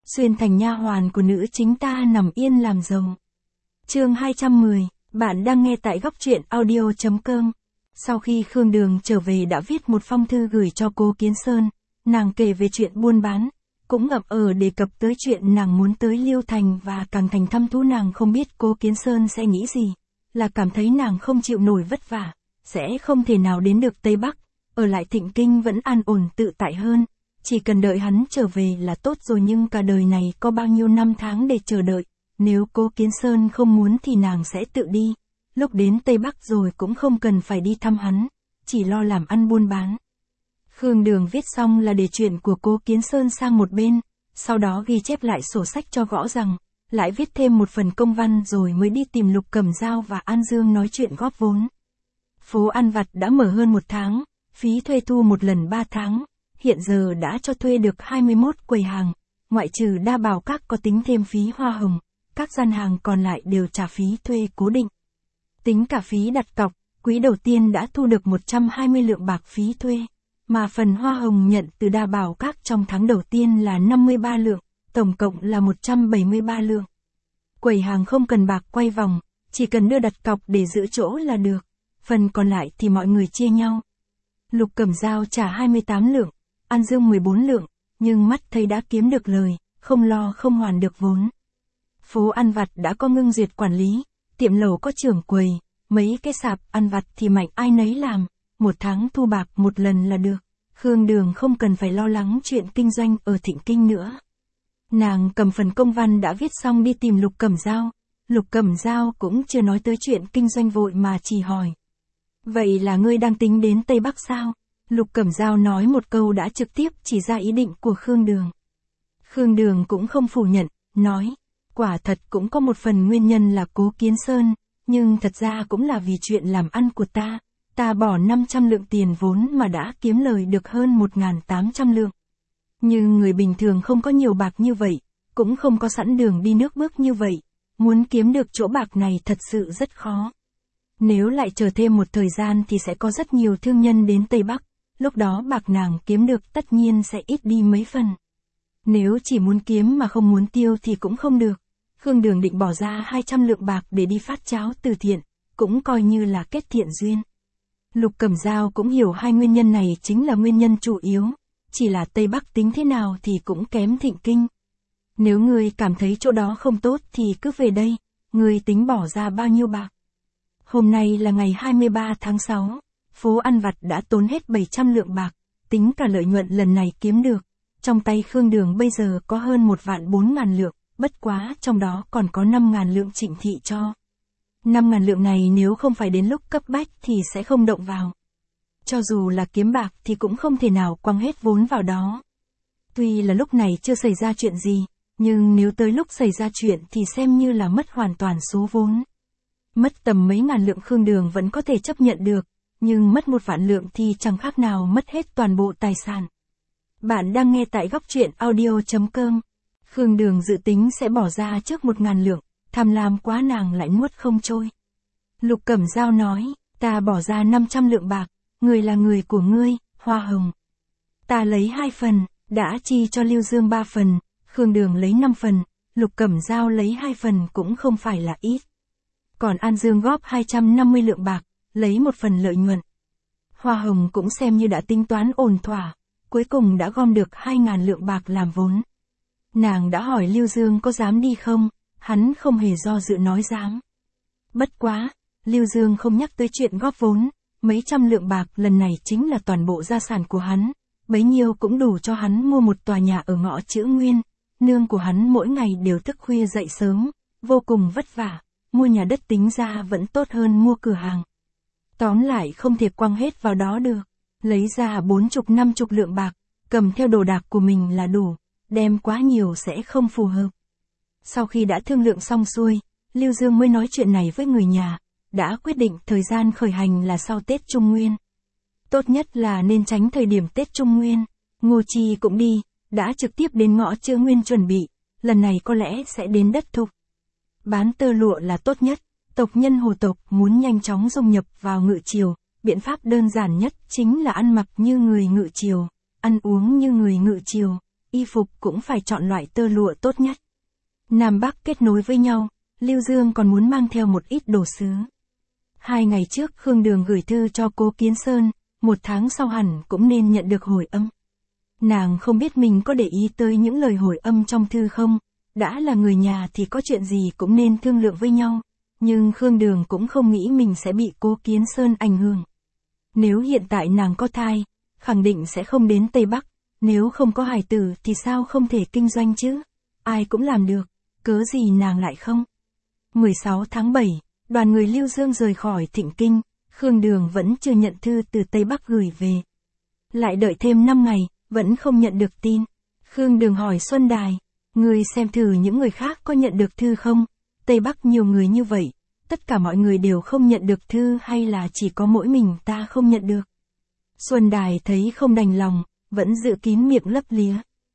xuyên thành nha hoàn của nữ chính ta nằm yên làm giàu. Chương 210, bạn đang nghe tại góc truyện audio.com. Sau khi Khương Đường trở về đã viết một phong thư gửi cho Cố Kiến Sơn, nàng kể về chuyện buôn bán, cũng ậm đề cập tới chuyện nàng muốn tới Liêu Thành và càng thành thăm thú. Nàng không biết Cố Kiến Sơn sẽ nghĩ gì, là cảm thấy nàng không chịu nổi vất vả, sẽ không thể nào đến được Tây Bắc, ở lại Thịnh Kinh vẫn an ổn tự tại hơn, chỉ cần đợi hắn trở về là tốt rồi. Nhưng cả đời này có bao nhiêu năm tháng để chờ đợi, nếu Cố Kiến Sơn không muốn thì nàng sẽ tự đi, lúc đến Tây Bắc rồi cũng không cần phải đi thăm hắn, chỉ lo làm ăn buôn bán. Khương Đường viết xong là để chuyện của Cố Kiến Sơn sang một bên, sau đó ghi chép lại sổ sách cho rõ ràng, lại viết thêm một phần công văn rồi mới đi tìm Lục Cẩm Dao và An Dương nói chuyện góp vốn. Phố ăn vặt đã mở hơn 1 tháng, phí thuê thu một lần 3 tháng, hiện giờ đã cho thuê được 21 quầy hàng, ngoại trừ Đa Bảo Các có tính thêm phí hoa hồng, các gian hàng còn lại đều trả phí thuê cố định. Tính cả phí đặt cọc, quý đầu tiên đã thu được 120 lượng bạc phí thuê, mà phần hoa hồng nhận từ Đa Bảo Các trong tháng đầu tiên là 53 lượng, tổng cộng là 173 lượng. Quầy hàng không cần bạc quay vòng, chỉ cần đưa đặt cọc để giữ chỗ là được, phần còn lại thì mọi người chia nhau. Lục Cẩm Dao trả 28 lượng, An Dương 14 lượng, nhưng mắt thấy đã kiếm được lời, không lo không hoàn được vốn. Phố ăn vặt đã có Ngưng Duyệt quản lý, tiệm lẩu có trưởng quầy, mấy cái sạp ăn vặt thì mạnh ai nấy làm, 1 tháng thu bạc một lần là được. Khương Đường không cần phải lo lắng chuyện kinh doanh ở Thịnh Kinh nữa. Nàng cầm phần công văn đã viết xong đi tìm Lục Cẩm Dao. Lục Cẩm Dao cũng chưa nói tới chuyện kinh doanh vội mà chỉ hỏi: "Vậy là ngươi đang tính đến Tây Bắc sao?" Lục Cẩm Dao nói một câu đã trực tiếp chỉ ra ý định của Khương Đường. Khương Đường cũng không phủ nhận, nói: "Quả thật cũng có một phần nguyên nhân là Cố Kiến Sơn, nhưng thật ra cũng là vì chuyện làm ăn của ta. Ta bỏ 500 lượng tiền vốn mà đã kiếm lời được hơn 1.800 lượng. Nhưng người bình thường không có nhiều bạc như vậy, cũng không có sẵn đường đi nước bước như vậy, muốn kiếm được chỗ bạc này thật sự rất khó. Nếu lại chờ thêm một thời gian thì sẽ có rất nhiều thương nhân đến Tây Bắc, lúc đó bạc nàng kiếm được tất nhiên sẽ ít đi mấy phần. Nếu chỉ muốn kiếm mà không muốn tiêu thì cũng không được." Khương Đường định bỏ ra 200 lượng bạc để đi phát cháo từ thiện, cũng coi như là kết thiện duyên. Lục Cẩm Dao cũng hiểu hai nguyên nhân này chính là nguyên nhân chủ yếu, chỉ là Tây Bắc tính thế nào thì cũng kém Thịnh Kinh. Nếu ngươi cảm thấy chỗ đó không tốt thì cứ về đây, ngươi tính bỏ ra bao nhiêu bạc? Hôm nay là ngày 23 tháng 6, phố ăn vặt đã tốn hết 700 lượng bạc, tính cả lợi nhuận lần này kiếm được. Trong tay Khương Đường bây giờ có hơn 1.400.000 lượng, bất quá trong đó còn có 5.000 lượng Trịnh Thị cho. 5.000 lượng này nếu không phải đến lúc cấp bách thì sẽ không động vào. Cho dù là kiếm bạc thì cũng không thể nào quăng hết vốn vào đó. Tuy là lúc này chưa xảy ra chuyện gì, nhưng nếu tới lúc xảy ra chuyện thì xem như là mất hoàn toàn số vốn. Mất tầm mấy ngàn lượng Khương Đường vẫn có thể chấp nhận được, nhưng mất 1.000.000 lượng thì chẳng khác nào mất hết toàn bộ tài sản. Bạn đang nghe tại góc truyện audio.com. Khương Đường dự tính sẽ bỏ ra trước 1.000 lượng, tham lam quá nàng lại nuốt không trôi. Lục Cẩm Dao nói: "Ta bỏ ra 500 lượng bạc, người là người của ngươi, hoa hồng. Ta lấy 2 phần, đã chi cho Lưu Dương 3 phần, Khương Đường lấy 5 phần, Lục Cẩm Dao lấy 2 phần cũng không phải là ít. Còn An Dương góp 250 lượng bạc, lấy 1 phần lợi nhuận. Hoa hồng cũng xem như đã tính toán ổn thỏa, cuối cùng đã gom được 2.000 lượng bạc làm vốn." Nàng đã hỏi Lưu Dương có dám đi không, hắn không hề do dự nói dám. Bất quá, Lưu Dương không nhắc tới chuyện góp vốn, mấy trăm lượng bạc lần này chính là toàn bộ gia sản của hắn, bấy nhiêu cũng đủ cho hắn mua một tòa nhà ở ngõ Chữ Nguyên. Nương của hắn mỗi ngày đều thức khuya dậy sớm, vô cùng vất vả, mua nhà đất tính ra vẫn tốt hơn mua cửa hàng. Tóm lại không thể quăng hết vào đó được, lấy ra 40-50 lượng bạc, cầm theo đồ đạc của mình là đủ, đem quá nhiều sẽ không phù hợp. Sau khi đã thương lượng xong xuôi, Lưu Dương mới nói chuyện này với người nhà, đã quyết định thời gian khởi hành là sau Tết Trung Nguyên. Tốt nhất là nên tránh thời điểm Tết Trung Nguyên. Ngô Chi cũng đi, đã trực tiếp đến ngõ Chữ Nguyên chuẩn bị, lần này có lẽ sẽ đến đất Thục. Bán tơ lụa là tốt nhất, tộc nhân Hồ tộc muốn nhanh chóng dung nhập vào Ngự Triều, biện pháp đơn giản nhất chính là ăn mặc như người Ngự Triều, ăn uống như người Ngự Triều, y phục cũng phải chọn loại tơ lụa tốt nhất. Nam Bắc kết nối với nhau, Lưu Dương còn muốn mang theo một ít đồ sứ. 2 ngày trước Khương Đường gửi thư cho Cố Kiến Sơn, 1 tháng sau hẳn cũng nên nhận được hồi âm. Nàng không biết mình có để ý tới những lời hồi âm trong thư không, đã là người nhà thì có chuyện gì cũng nên thương lượng với nhau, nhưng Khương Đường cũng không nghĩ mình sẽ bị Cố Kiến Sơn ảnh hưởng. Nếu hiện tại nàng có thai, khẳng định sẽ không đến Tây Bắc, nếu không có hài tử thì sao không thể kinh doanh chứ, ai cũng làm được, cớ gì nàng lại không. 16 tháng 7, đoàn người Lưu Dương rời khỏi Thịnh Kinh, Khương Đường vẫn chưa nhận thư từ Tây Bắc gửi về. Lại đợi thêm 5 ngày, vẫn không nhận được tin. Khương Đường hỏi Xuân Đài, người xem thử những người khác có nhận được thư không? Tây Bắc nhiều người như vậy, tất cả mọi người đều không nhận được thư hay là chỉ có mỗi mình ta không nhận được? Xuân Đài thấy không đành lòng, vẫn giữ kín miệng lấp lía.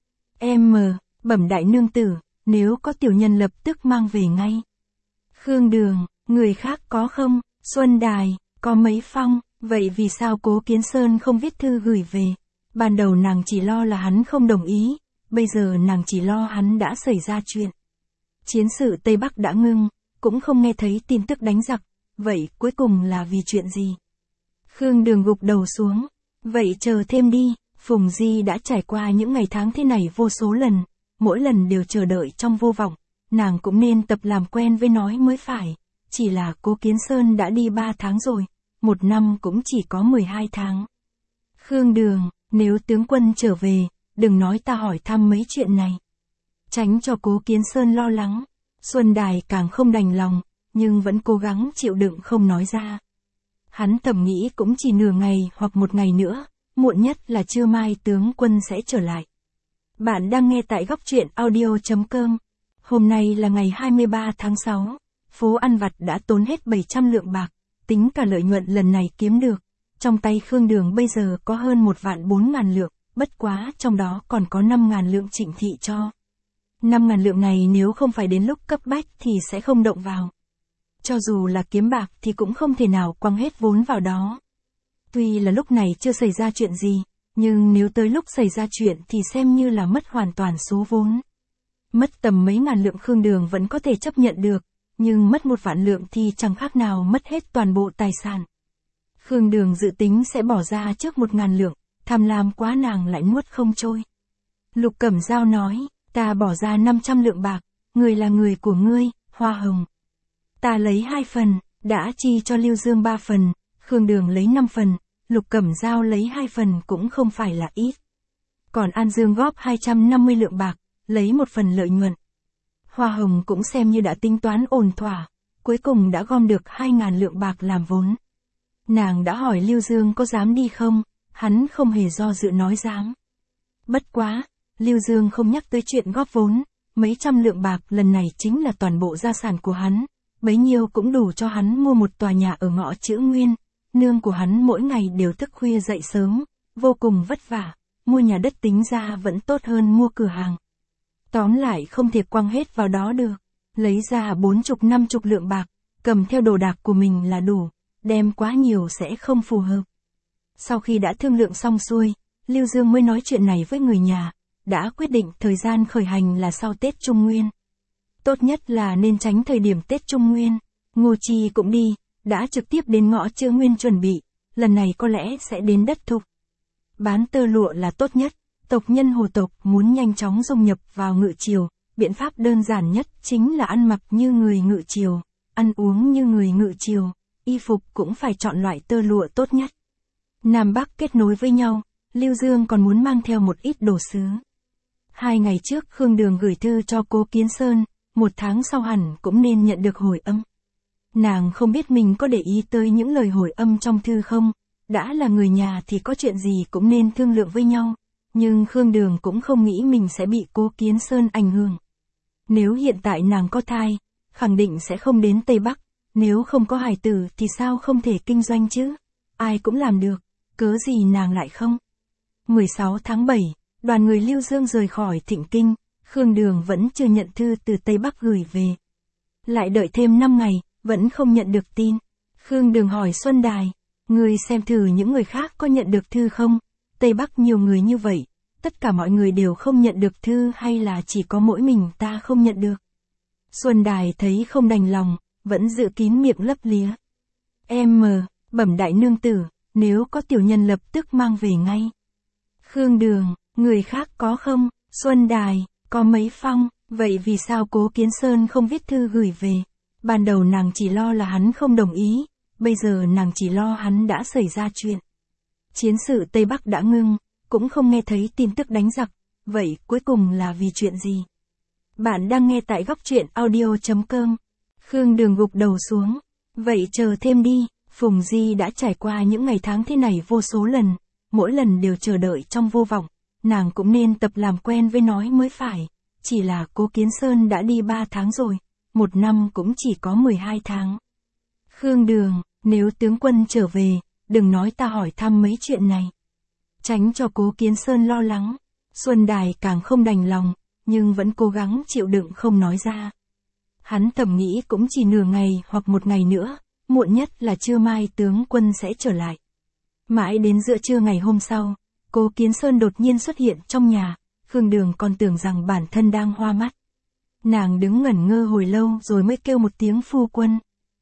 Bẩm đại nương tử, nếu có tiểu nhân lập tức mang về ngay. Khương Đường, người khác có không? Xuân Đài, có mấy phong, vậy vì sao Cố Kiến Sơn không viết thư gửi về? Ban đầu nàng chỉ lo là hắn không đồng ý, bây giờ nàng chỉ lo hắn đã xảy ra chuyện. Chiến sự Tây Bắc đã ngưng, cũng không nghe thấy tin tức đánh giặc, vậy cuối cùng là vì chuyện gì? Khương Đường gục đầu xuống, vậy chờ thêm đi, Phùng Di đã trải qua những ngày tháng thế này vô số lần, mỗi lần đều chờ đợi trong vô vọng, nàng cũng nên tập làm quen với nói mới phải, chỉ là Cố Kiến Sơn đã đi 3 tháng rồi, 1 năm cũng chỉ có 12 tháng. Khương Đường, nếu tướng quân trở về, đừng nói ta hỏi thăm mấy chuyện này. Tránh cho Cố Kiến Sơn lo lắng, Xuân Đài càng không đành lòng, nhưng vẫn cố gắng chịu đựng không nói ra. Hắn thầm nghĩ cũng chỉ nửa ngày hoặc 1 ngày nữa, muộn nhất là trưa mai tướng quân sẽ trở lại. Bạn đang nghe tại góc truyện audio.com. Hôm nay là ngày 23 tháng 6, phố ăn vặt đã tốn hết 700 lượng bạc, tính cả lợi nhuận lần này kiếm được. Trong tay Khương Đường bây giờ có hơn 1.400.000 lượng, bất quá trong đó còn có 5.000 lượng Trịnh Thị cho. 5.000 lượng này nếu không phải đến lúc cấp bách thì sẽ không động vào. Cho dù là kiếm bạc thì cũng không thể nào quăng hết vốn vào đó. Tuy là lúc này chưa xảy ra chuyện gì, nhưng nếu tới lúc xảy ra chuyện thì xem như là mất hoàn toàn số vốn. Mất tầm mấy ngàn lượng Khương Đường vẫn có thể chấp nhận được, nhưng mất 1.000.000 lượng thì chẳng khác nào mất hết toàn bộ tài sản. Khương Đường dự tính sẽ bỏ ra trước 1.000 lượng, tham lam quá nàng lại nuốt không trôi. Lục Cẩm Dao nói, ta bỏ ra 500 lượng bạc, người là người của ngươi, Hoa Hồng. Ta lấy 2 phần, đã chi cho Lưu Dương 3 phần, Khương Đường lấy 5 phần, Lục Cẩm Dao lấy 2 phần cũng không phải là ít. Còn An Dương góp 250 lượng bạc, lấy 1 phần lợi nhuận. Hoa Hồng cũng xem như đã tính toán ổn thỏa, cuối cùng đã gom được 2.000 lượng bạc làm vốn. Nàng đã hỏi Lưu Dương có dám đi không, hắn không hề do dự nói dám. Bất quá, Lưu Dương không nhắc tới chuyện góp vốn, mấy trăm lượng bạc lần này chính là toàn bộ gia sản của hắn, bấy nhiêu cũng đủ cho hắn mua một tòa nhà ở ngõ Chữ Nguyên, nương của hắn mỗi ngày đều thức khuya dậy sớm, vô cùng vất vả, mua nhà đất tính ra vẫn tốt hơn mua cửa hàng. Tóm lại không thể quăng hết vào đó được, lấy ra 40-50 lượng bạc, cầm theo đồ đạc của mình là đủ, đem quá nhiều sẽ không phù hợp. Sau khi đã thương lượng xong xuôi, Lưu Dương mới nói chuyện này với người nhà, đã quyết định thời gian khởi hành là sau Tết Trung Nguyên. Tốt nhất là nên tránh thời điểm Tết Trung Nguyên. Ngô Chi cũng đi, đã trực tiếp đến ngõ Chữ Nguyên chuẩn bị, lần này có lẽ sẽ đến đất Thục. Bán tơ lụa là tốt nhất, tộc nhân Hồ tộc muốn nhanh chóng dung nhập vào Ngự Triều, biện pháp đơn giản nhất chính là ăn mặc như người Ngự Triều, ăn uống như người Ngự Triều, y phục cũng phải chọn loại tơ lụa tốt nhất. Nam Bắc kết nối với nhau, Lưu Dương còn muốn mang theo một ít đồ sứ. 2 ngày trước Khương Đường gửi thư cho Cố Kiến Sơn, 1 tháng sau hẳn cũng nên nhận được hồi âm. Nàng không biết mình có để ý tới những lời hồi âm trong thư không, đã là người nhà thì có chuyện gì cũng nên thương lượng với nhau, nhưng Khương Đường cũng không nghĩ mình sẽ bị Cố Kiến Sơn ảnh hưởng. Nếu hiện tại nàng có thai, khẳng định sẽ không đến Tây Bắc, nếu không có hài tử thì sao không thể kinh doanh chứ, ai cũng làm được, cớ gì nàng lại không. 16 tháng 7, đoàn người Lưu Dương rời khỏi Thịnh Kinh, Khương Đường vẫn chưa nhận thư từ Tây Bắc gửi về. Lại đợi thêm 5 ngày, vẫn không nhận được tin. Khương Đường hỏi Xuân Đài, người xem thử những người khác có nhận được thư không? Tây Bắc nhiều người như vậy, tất cả mọi người đều không nhận được thư hay là chỉ có mỗi mình ta không nhận được? Xuân Đài thấy không đành lòng, vẫn giữ kín miệng lấp lía. Bẩm đại nương tử, nếu có tiểu nhân lập tức mang về ngay. Khương Đường, người khác có không? Xuân Đài, có mấy phong, vậy vì sao Cố Kiến Sơn không viết thư gửi về? Ban đầu nàng chỉ lo là hắn không đồng ý, bây giờ nàng chỉ lo hắn đã xảy ra chuyện. Chiến sự Tây Bắc đã ngưng, cũng không nghe thấy tin tức đánh giặc, vậy cuối cùng là vì chuyện gì? Bạn đang nghe tại góc truyện audio.com. Khương Đường gục đầu xuống. Vậy chờ thêm đi, Phùng Di đã trải qua những ngày tháng thế này vô số lần, mỗi lần đều chờ đợi trong vô vọng, nàng cũng nên tập làm quen với nói mới phải, chỉ là Cố Kiến Sơn đã đi 3 tháng rồi, một năm cũng chỉ có 12 tháng. Khương Đường, nếu tướng quân trở về, đừng nói ta hỏi thăm mấy chuyện này. Tránh cho Cố Kiến Sơn lo lắng, Xuân Đài càng không đành lòng, nhưng vẫn cố gắng chịu đựng không nói ra. Hắn thầm nghĩ cũng chỉ nửa ngày hoặc một ngày nữa, muộn nhất là trưa mai tướng quân sẽ trở lại. Mãi đến giữa trưa ngày hôm sau, Cố Kiến Sơn đột nhiên xuất hiện trong nhà, Khương Đường còn tưởng rằng bản thân đang hoa mắt. Nàng đứng ngẩn ngơ hồi lâu rồi mới kêu một tiếng phu quân.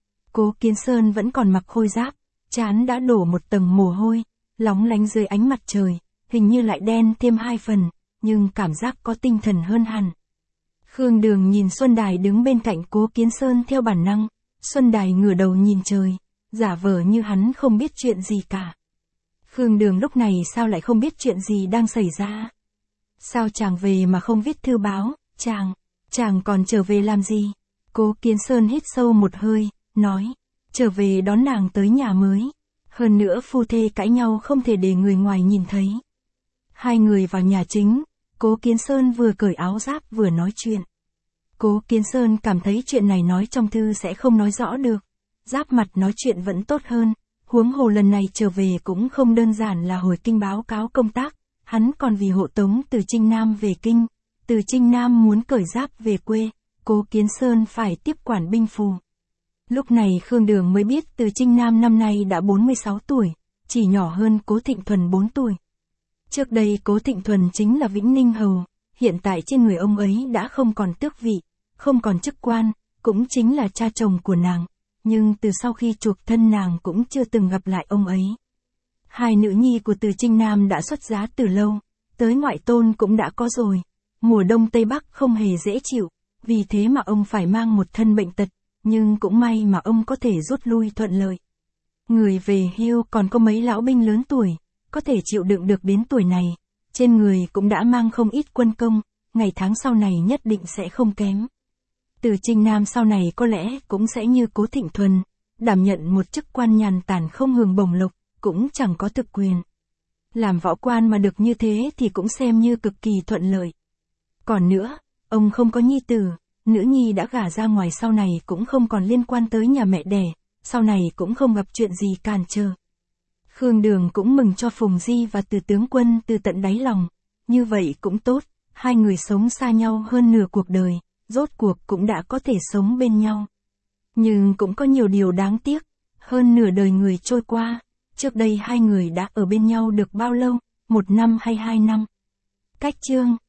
Cố Kiến Sơn vẫn còn mặc khôi giáp, trán đã đổ một tầng mồ hôi, lóng lánh dưới ánh mặt trời, hình như lại đen thêm 2 phần, nhưng cảm giác có tinh thần hơn hẳn. Khương Đường nhìn Xuân Đài đứng bên cạnh Cố Kiến Sơn theo bản năng, Xuân Đài ngửa đầu nhìn trời, giả vờ như hắn không biết chuyện gì cả. Khương Đường lúc này sao lại không biết chuyện gì đang xảy ra? Sao chàng về mà không viết thư báo, chàng còn trở về làm gì? Cố Kiến Sơn hít sâu một hơi, nói, trở về đón nàng tới nhà mới. Hơn nữa phu thê cãi nhau không thể để người ngoài nhìn thấy. Hai người vào nhà chính, Cố Kiến Sơn vừa cởi áo giáp vừa nói chuyện. Cố Kiến Sơn cảm thấy chuyện này nói trong thư sẽ không nói rõ được. Giáp mặt nói chuyện vẫn tốt hơn, huống hồ lần này trở về cũng không đơn giản là hồi kinh báo cáo công tác, hắn còn vì hộ tống Từ Trinh Nam về kinh. Từ Trinh Nam muốn cởi giáp về quê, Cố Kiến Sơn phải tiếp quản binh phù. Lúc này Khương Đường mới biết Từ Trinh Nam năm nay đã 46 tuổi, chỉ nhỏ hơn Cố Thịnh Thuần 4 tuổi. Trước đây Cố Thịnh Thuần chính là Vĩnh Ninh Hầu, hiện tại trên người ông ấy đã không còn tước vị, không còn chức quan, cũng chính là cha chồng của nàng, nhưng từ sau khi chuộc thân nàng cũng chưa từng gặp lại ông ấy. Hai nữ nhi của Từ Trinh Nam đã xuất giá từ lâu, tới ngoại tôn cũng đã có rồi, mùa đông Tây Bắc không hề dễ chịu, vì thế mà ông phải mang một thân bệnh tật, nhưng cũng may mà ông có thể rút lui thuận lợi. Người về hưu còn có mấy lão binh lớn tuổi, có thể chịu đựng được đến tuổi này, trên người cũng đã mang không ít quân công, ngày tháng sau này nhất định sẽ không kém. Từ Trinh Nam sau này có lẽ cũng sẽ như Cố Thịnh Thuần, đảm nhận một chức quan nhàn tản không hưởng bổng lộc, cũng chẳng có thực quyền. Làm võ quan mà được như thế thì cũng xem như cực kỳ thuận lợi. Còn nữa, ông không có nhi tử, nữ nhi đã gả ra ngoài sau này cũng không còn liên quan tới nhà mẹ đẻ, sau này cũng không gặp chuyện gì cản trở. Khương Đường cũng mừng cho Phùng Di và Từ tướng quân từ tận đáy lòng, như vậy cũng tốt, hai người sống xa nhau hơn nửa cuộc đời, rốt cuộc cũng đã có thể sống bên nhau. Nhưng cũng có nhiều điều đáng tiếc, hơn nửa đời người trôi qua, trước đây hai người đã ở bên nhau được bao lâu, 1 năm hay 2 năm? Cách chương